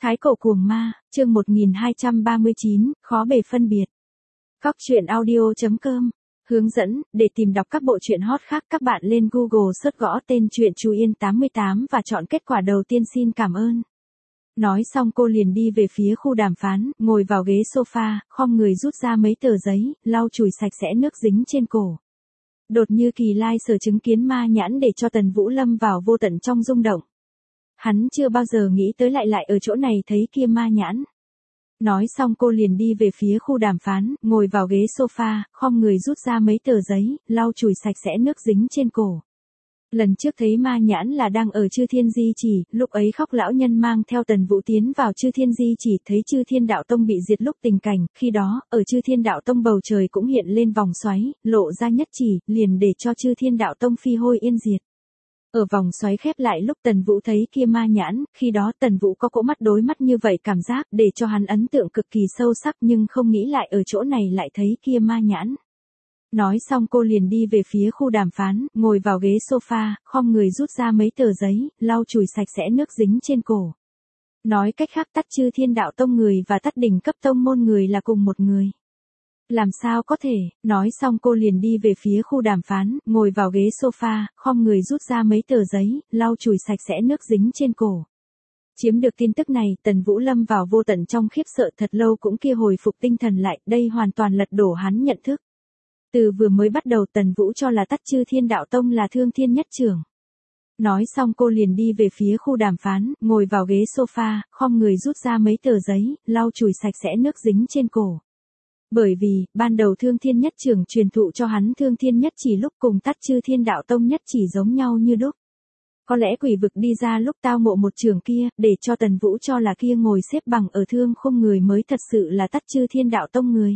Thái cổ cuồng ma, chương 1239, khó bề phân biệt. Góc truyện audio.com. Hướng dẫn, để tìm đọc các bộ truyện hot khác các bạn lên Google search gõ tên truyện Chú Yên 88 và chọn kết quả đầu tiên xin cảm ơn. Nói xong cô liền đi về phía khu đàm phán, ngồi vào ghế sofa, khom người rút ra mấy tờ giấy, lau chùi sạch sẽ nước dính trên cổ. Đột như kỳ lai sở chứng kiến ma nhãn để cho Tần Vũ lâm vào vô tận trong rung động. Hắn chưa bao giờ nghĩ tới lại ở chỗ này thấy kia ma nhãn. Nói xong cô liền đi về phía khu đàm phán, ngồi vào ghế sofa, khom người rút ra mấy tờ giấy, lau chùi sạch sẽ nước dính trên cổ. Lần trước thấy ma nhãn là đang ở Chư Thiên Di Chỉ, lúc ấy Khóc lão nhân mang theo Tần Vũ tiến vào Chư Thiên Di Chỉ thấy Chư Thiên Đạo Tông bị diệt lúc tình cảnh, khi đó, ở Chư Thiên Đạo Tông bầu trời cũng hiện lên vòng xoáy, lộ ra nhất chỉ, liền để cho Chư Thiên Đạo Tông phi hôi yên diệt. Ở vòng xoáy khép lại lúc Tần Vũ thấy kia ma nhãn, khi đó Tần Vũ có cỗ mắt đối mắt như vậy cảm giác để cho hắn ấn tượng cực kỳ sâu sắc nhưng không nghĩ lại ở chỗ này lại thấy kia ma nhãn. Nói xong cô liền đi về phía khu đàm phán, ngồi vào ghế sofa, khom người rút ra mấy tờ giấy, lau chùi sạch sẽ nước dính trên cổ. Nói cách khác tắt Chư Thiên Đạo Tông người và tắt đỉnh cấp tông môn người là cùng một người. Làm sao có thể, nói xong cô liền đi về phía khu đàm phán, ngồi vào ghế sofa, khom người rút ra mấy tờ giấy, lau chùi sạch sẽ nước dính trên cổ. Chiếm được tin tức này, Tần Vũ lâm vào vô tận trong khiếp sợ thật lâu cũng kia hồi phục tinh thần lại, đây hoàn toàn lật đổ hắn nhận thức. Từ vừa mới bắt đầu Tần Vũ cho là tắt Chư Thiên Đạo Tông là Thương Thiên Nhất Trưởng. Nói xong cô liền đi về phía khu đàm phán, ngồi vào ghế sofa, khom người rút ra mấy tờ giấy, lau chùi sạch sẽ nước dính trên cổ. Bởi vì, ban đầu Thương Thiên Nhất Trưởng truyền thụ cho hắn Thương Thiên Nhất Chỉ lúc cùng tắt Chư Thiên Đạo Tông Nhất Chỉ giống nhau như đúc. Có lẽ quỷ vực đi ra lúc tao ngộ một trường kia, để cho Tần Vũ cho là kia ngồi xếp bằng ở thương khung người mới thật sự là tắt Chư Thiên Đạo Tông người.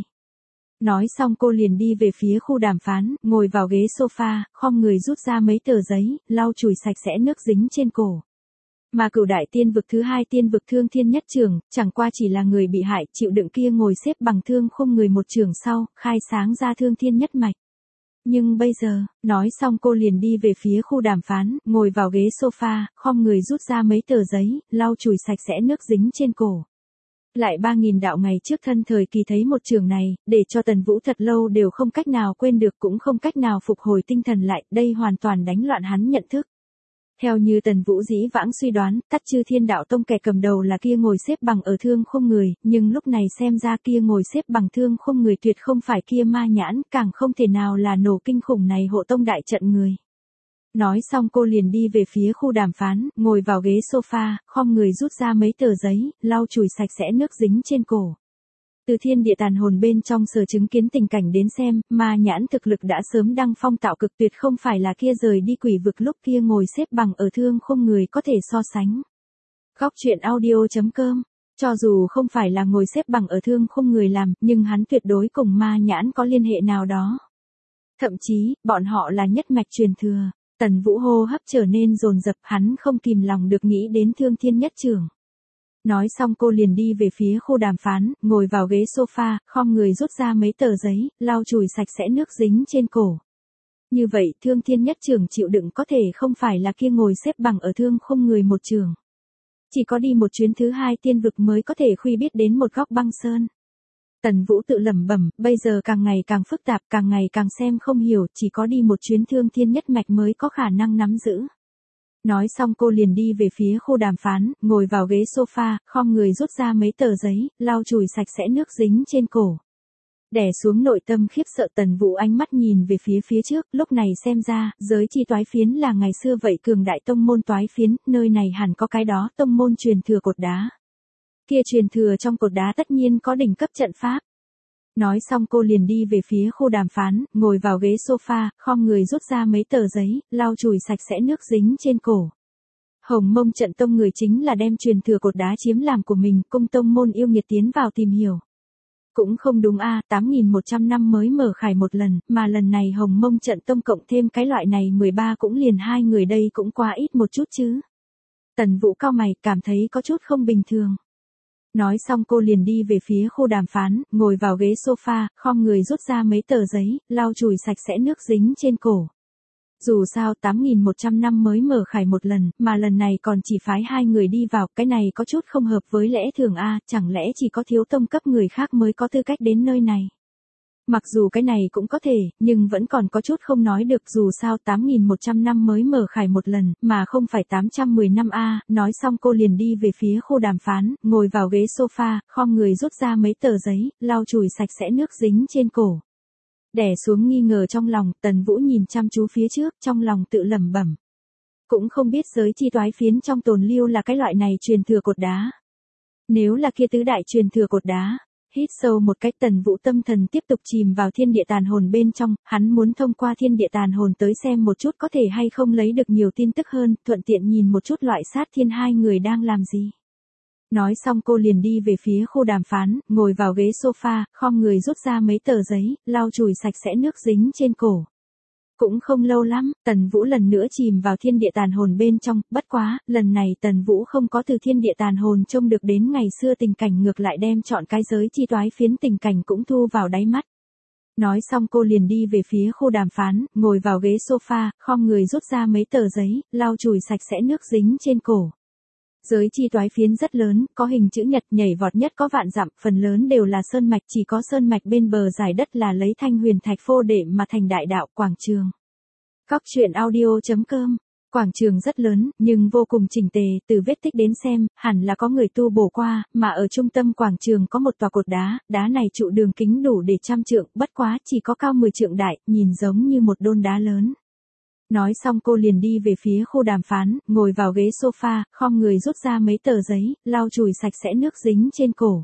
Nói xong cô liền đi về phía khu đàm phán, ngồi vào ghế sofa, khom người rút ra mấy tờ giấy, lau chùi sạch sẽ nước dính trên cổ. Mà Cửu Đại Tiên Vực thứ hai Tiên Vực Thương Thiên Nhất Trưởng, chẳng qua chỉ là người bị hại, chịu đựng kia ngồi xếp bằng thương khung người một trường sau, khai sáng ra Thương Thiên Nhất Mạch. Nhưng bây giờ, nói xong cô liền đi về phía khu đàm phán, ngồi vào ghế sofa, khom người rút ra mấy tờ giấy, lau chùi sạch sẽ nước dính trên cổ. Lại 3.000 đạo ngày trước thân thời kỳ thấy một trường này, để cho Tần Vũ thật lâu đều không cách nào quên được cũng không cách nào phục hồi tinh thần lại, đây hoàn toàn đánh loạn hắn nhận thức. Theo như Tần Vũ dĩ vãng suy đoán, tắt Chư Thiên Đạo Tông kẻ cầm đầu là kia ngồi xếp bằng ở thương khung người, nhưng lúc này xem ra kia ngồi xếp bằng thương khung người tuyệt không phải kia ma nhãn, càng không thể nào là nổ kinh khủng này hộ tông đại trận người. Nói xong cô liền đi về phía khu đàm phán, ngồi vào ghế sofa, khom người rút ra mấy tờ giấy, lau chùi sạch sẽ nước dính trên cổ. Từ thiên địa tàn hồn bên trong sở chứng kiến tình cảnh đến xem, ma nhãn thực lực đã sớm đăng phong tạo cực tuyệt không phải là kia rời đi quỷ vực lúc kia ngồi xếp bằng ở thương khung người có thể so sánh. Góc truyện audio.com. Cho dù không phải là ngồi xếp bằng ở thương khung người làm, nhưng hắn tuyệt đối cùng ma nhãn có liên hệ nào đó. Thậm chí, bọn họ là nhất mạch truyền thừa. Tần Vũ hô hấp trở nên dồn dập, hắn không kìm lòng được nghĩ đến Thương Thiên Nhất Trưởng. Nói xong cô liền đi về phía khu đàm phán, ngồi vào ghế sofa, khom người rút ra mấy tờ giấy, lau chùi sạch sẽ nước dính trên cổ. Như vậy Thương Thiên Nhất Trưởng chịu đựng có thể không phải là kia ngồi xếp bằng ở thương khung người một trường. Chỉ có đi một chuyến thứ hai tiên vực mới có thể khuy biết đến một góc băng sơn. Tần Vũ tự lẩm bẩm, bây giờ càng ngày càng phức tạp, càng ngày càng xem không hiểu, chỉ có đi một chuyến Thương Thiên Nhất Mạch mới có khả năng nắm giữ. Nói xong cô liền đi về phía khu đàm phán, ngồi vào ghế sofa, khom người rút ra mấy tờ giấy, lau chùi sạch sẽ nước dính trên cổ. Đè xuống nội tâm khiếp sợ Tần Vũ ánh mắt nhìn về phía trước, lúc này xem ra, giới chi toái phiến là ngày xưa vậy cường đại tông môn toái phiến, nơi này hẳn có cái đó tông môn truyền thừa cột đá. Kia truyền thừa trong cột đá tất nhiên có đỉnh cấp trận pháp. Nói xong cô liền đi về phía khu đàm phán, ngồi vào ghế sofa, khom người rút ra mấy tờ giấy, lau chùi sạch sẽ nước dính trên cổ. Hồng Mông Trận Tông người chính là đem truyền thừa cột đá chiếm làm của mình, cung tông môn yêu nghiệt tiến vào tìm hiểu. Cũng không đúng a, 8.100 năm mới mở khải một lần, mà lần này Hồng Mông Trận Tông cộng thêm cái loại này 13 cũng liền hai người đây cũng quá ít một chút chứ. Tần Vũ cau mày, cảm thấy có chút không bình thường. Nói xong cô liền đi về phía khu đàm phán, ngồi vào ghế sofa, khom người rút ra mấy tờ giấy, lau chùi sạch sẽ nước dính trên cổ. Dù sao 8.100 năm mới mở khải một lần, mà lần này còn chỉ phái 2 người đi vào, cái này có chút không hợp với lẽ thường a, chẳng lẽ chỉ có thiếu tông cấp người khác mới có tư cách đến nơi này. Mặc dù cái này cũng có thể, nhưng vẫn còn có chút không nói được, dù sao 8.100 năm mới mở khải một lần, mà không phải 810 năm a. Nói xong cô liền đi về phía khu đàm phán, ngồi vào ghế sofa, khom người rút ra mấy tờ giấy, lau chùi sạch sẽ nước dính trên cổ. Đè xuống nghi ngờ trong lòng, Tần Vũ nhìn chăm chú phía trước, trong lòng tự lẩm bẩm. Cũng không biết giới chi toái phiến trong tồn lưu là cái loại này truyền thừa cột đá. Nếu là kia tứ đại truyền thừa cột đá, hít sâu một cách, Tần Vũ tâm thần tiếp tục chìm vào thiên địa tàn hồn bên trong, hắn muốn thông qua thiên địa tàn hồn tới xem một chút có thể hay không lấy được nhiều tin tức hơn, thuận tiện nhìn một chút loại sát thiên hai người đang làm gì. Nói xong cô liền đi về phía khu đàm phán, ngồi vào ghế sofa, khom người rút ra mấy tờ giấy, lau chùi sạch sẽ nước dính trên cổ. Cũng không lâu lắm, Tần Vũ lần nữa chìm vào thiên địa tàn hồn bên trong, bất quá, lần này Tần Vũ không có từ thiên địa tàn hồn trông được đến ngày xưa tình cảnh, ngược lại đem chọn cái giới chi toái phiến tình cảnh cũng thu vào đáy mắt. Nói xong cô liền đi về phía khu đàm phán, ngồi vào ghế sofa, khom người rút ra mấy tờ giấy, lau chùi sạch sẽ nước dính trên cổ. Giới chi toái phiến rất lớn, có hình chữ nhật, nhảy vọt nhất có vạn dặm, phần lớn đều là sơn mạch, chỉ có sơn mạch bên bờ giải đất là lấy thanh huyền thạch phô để mà thành đại đạo. Quảng trường. Cóc truyện audio.com. Quảng trường rất lớn, nhưng vô cùng chỉnh tề, từ vết tích đến xem, hẳn là có người tu bổ qua, mà ở trung tâm quảng trường có một tòa cột đá, đá này trụ đường kính đủ để 100 trượng, bất quá chỉ có cao 10 trượng đại, nhìn giống như một đôn đá lớn. Nói xong cô liền đi về phía khu đàm phán, ngồi vào ghế sofa, khom người rút ra mấy tờ giấy, lau chùi sạch sẽ nước dính trên cổ.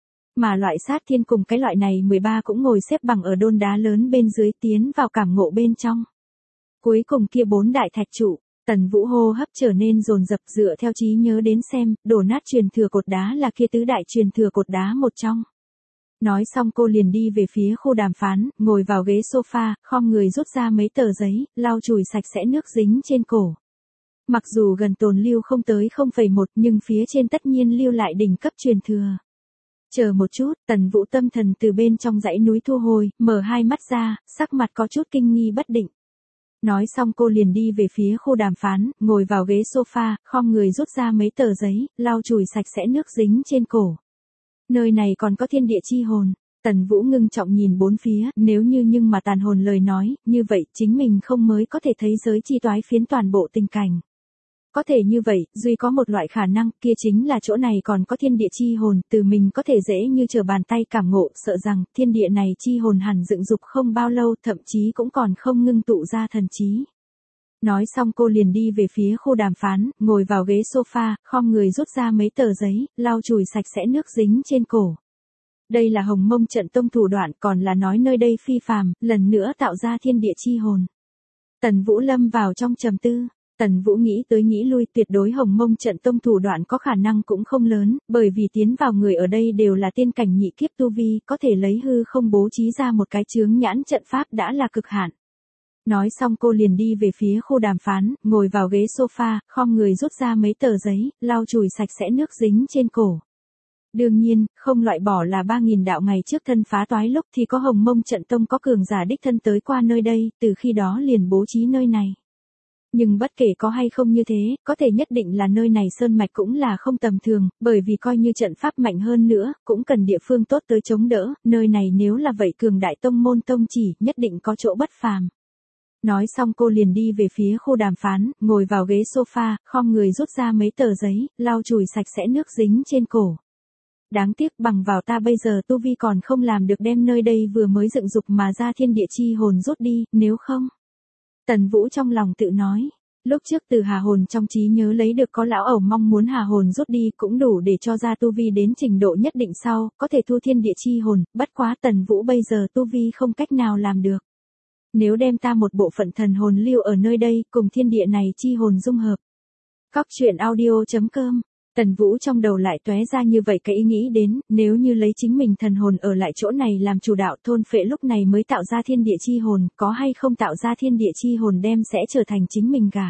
Mà loại sát thiên cùng cái loại này 13 cũng ngồi xếp bằng ở đôn đá lớn bên dưới, tiến vào cảm ngộ bên trong. Cuối cùng kia 4 đại thạch trụ, Tần Vũ hô hấp trở nên dồn dập, dựa theo trí nhớ đến xem, đổ nát truyền thừa cột đá là kia tứ đại truyền thừa cột đá một trong. Nói xong cô liền đi về phía khu đàm phán, ngồi vào ghế sofa, khom người rút ra mấy tờ giấy, lau chùi sạch sẽ nước dính trên cổ. Mặc dù gần tồn lưu không tới 0,1 nhưng phía trên tất nhiên lưu lại đỉnh cấp truyền thừa. Chờ một chút, Tần Vũ tâm thần từ bên trong dãy núi thu hồi, mở hai mắt ra, sắc mặt có chút kinh nghi bất định. Nói xong cô liền đi về phía khu đàm phán, ngồi vào ghế sofa, khom người rút ra mấy tờ giấy, lau chùi sạch sẽ nước dính trên cổ. Nơi này còn có thiên địa chi hồn. Tần Vũ ngưng trọng nhìn bốn phía, nếu như nhưng mà tàn hồn lời nói, như vậy chính mình không mới có thể thấy giới chi toái phiến toàn bộ tình cảnh. Có thể như vậy, duy có một loại khả năng, kia chính là chỗ này còn có thiên địa chi hồn, từ mình có thể dễ như trở bàn tay cảm ngộ, sợ rằng thiên địa này chi hồn hẳn dựng dục không bao lâu, thậm chí cũng còn không ngưng tụ ra thần trí. Nói xong cô liền đi về phía khu đàm phán, ngồi vào ghế sofa, khom người rút ra mấy tờ giấy, lau chùi sạch sẽ nước dính trên cổ. Đây là Hồng Mông trận tông thủ đoạn, còn là nói nơi đây phi phàm, lần nữa tạo ra thiên địa chi hồn. Tần Vũ lâm vào trong trầm tư. Tần Vũ nghĩ tới nghĩ lui, tuyệt đối Hồng Mông trận tông thủ đoạn có khả năng cũng không lớn, bởi vì tiến vào người ở đây đều là tiên cảnh nhị kiếp tu vi, có thể lấy hư không bố trí ra một cái chướng nhãn trận pháp đã là cực hạn. Nói xong cô liền đi về phía khu đàm phán, ngồi vào ghế sofa, khom người rút ra mấy tờ giấy, lau chùi sạch sẽ nước dính trên cổ. Đương nhiên, không loại bỏ là 3.000 đạo ngày trước thân phá toái lúc thì có Hồng Mông trận tông có cường giả đích thân tới qua nơi đây, từ khi đó liền bố trí nơi này. Nhưng bất kể có hay không như thế, có thể nhất định là nơi này sơn mạch cũng là không tầm thường, bởi vì coi như trận pháp mạnh hơn nữa, cũng cần địa phương tốt tới chống đỡ, nơi này nếu là vậy cường đại tông môn tông chỉ, nhất định có chỗ bất phàm. Nói xong cô liền đi về phía khu đàm phán, ngồi vào ghế sofa, khom người rút ra mấy tờ giấy, lau chùi sạch sẽ nước dính trên cổ. Đáng tiếc bằng vào ta bây giờ tu vi còn không làm được đem nơi đây vừa mới dựng dục mà ra thiên địa chi hồn rút đi, nếu không. Tần Vũ trong lòng tự nói, lúc trước từ hà hồn trong trí nhớ lấy được có lão ẩu mong muốn hà hồn rút đi cũng đủ để cho ra tu vi đến trình độ nhất định sau, có thể thu thiên địa chi hồn, bất quá Tần Vũ bây giờ tu vi không cách nào làm được. Nếu đem ta một bộ phận thần hồn lưu ở nơi đây, cùng thiên địa này chi hồn dung hợp. Cóc truyện audio.com. Tần Vũ trong đầu lại tóe ra như vậy cái ý nghĩ đến, nếu như lấy chính mình thần hồn ở lại chỗ này làm chủ đạo, thôn phệ lúc này mới tạo ra thiên địa chi hồn, có hay không tạo ra thiên địa chi hồn đem sẽ trở thành chính mình cả.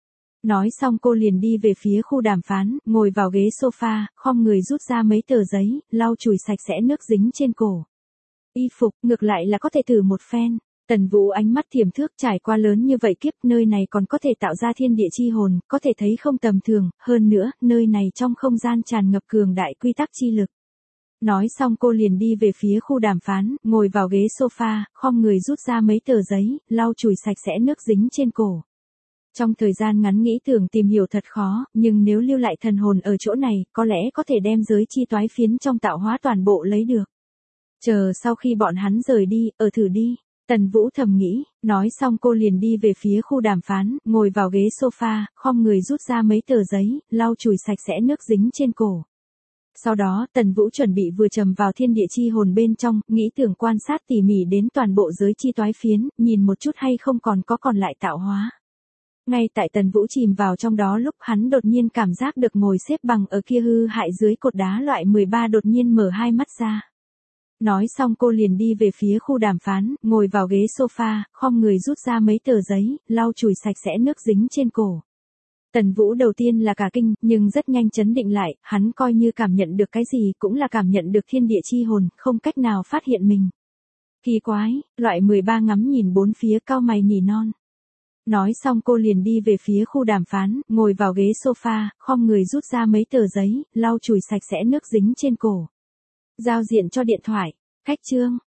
Nói xong cô liền đi về phía khu đàm phán, ngồi vào ghế sofa, khom người rút ra mấy tờ giấy, lau chùi sạch sẽ nước dính trên cổ. Y phục, ngược lại là có thể thử một phen. Tần Vũ ánh mắt thiểm thước, trải qua lớn như vậy kiếp, nơi này còn có thể tạo ra thiên địa chi hồn, có thể thấy không tầm thường, hơn nữa, nơi này trong không gian tràn ngập cường đại quy tắc chi lực. Nói xong cô liền đi về phía khu đàm phán, ngồi vào ghế sofa, khom người rút ra mấy tờ giấy, lau chùi sạch sẽ nước dính trên cổ. Trong thời gian ngắn nghĩ tưởng tìm hiểu thật khó, nhưng nếu lưu lại thần hồn ở chỗ này, có lẽ có thể đem giới chi toái phiến trong tạo hóa toàn bộ lấy được. Chờ sau khi bọn hắn rời đi, thử đi. Tần Vũ thầm nghĩ, nói xong cô liền đi về phía khu đàm phán, ngồi vào ghế sofa, khom người rút ra mấy tờ giấy, lau chùi sạch sẽ nước dính trên cổ. Sau đó, Tần Vũ chuẩn bị vừa trầm vào thiên địa chi hồn bên trong, nghĩ tưởng quan sát tỉ mỉ đến toàn bộ giới chi toái phiến, nhìn một chút hay không còn lại tạo hóa. Ngay tại Tần Vũ chìm vào trong đó lúc hắn đột nhiên cảm giác được ngồi xếp bằng ở kia hư hại dưới cột đá loại 13 đột nhiên mở hai mắt ra. Nói xong cô liền đi về phía khu đàm phán, ngồi vào ghế sofa, khom người rút ra mấy tờ giấy, lau chùi sạch sẽ nước dính trên cổ. Tần Vũ đầu tiên là cả kinh, nhưng rất nhanh chấn định lại, hắn coi như cảm nhận được cái gì cũng là cảm nhận được thiên địa chi hồn, không cách nào phát hiện mình. Kỳ quái, loại 13 ngắm nhìn bốn phía cau mày nỉ non. Nói xong cô liền đi về phía khu đàm phán, ngồi vào ghế sofa, khom người rút ra mấy tờ giấy, lau chùi sạch sẽ nước dính trên cổ. Giao diện cho điện thoại. Khách chương.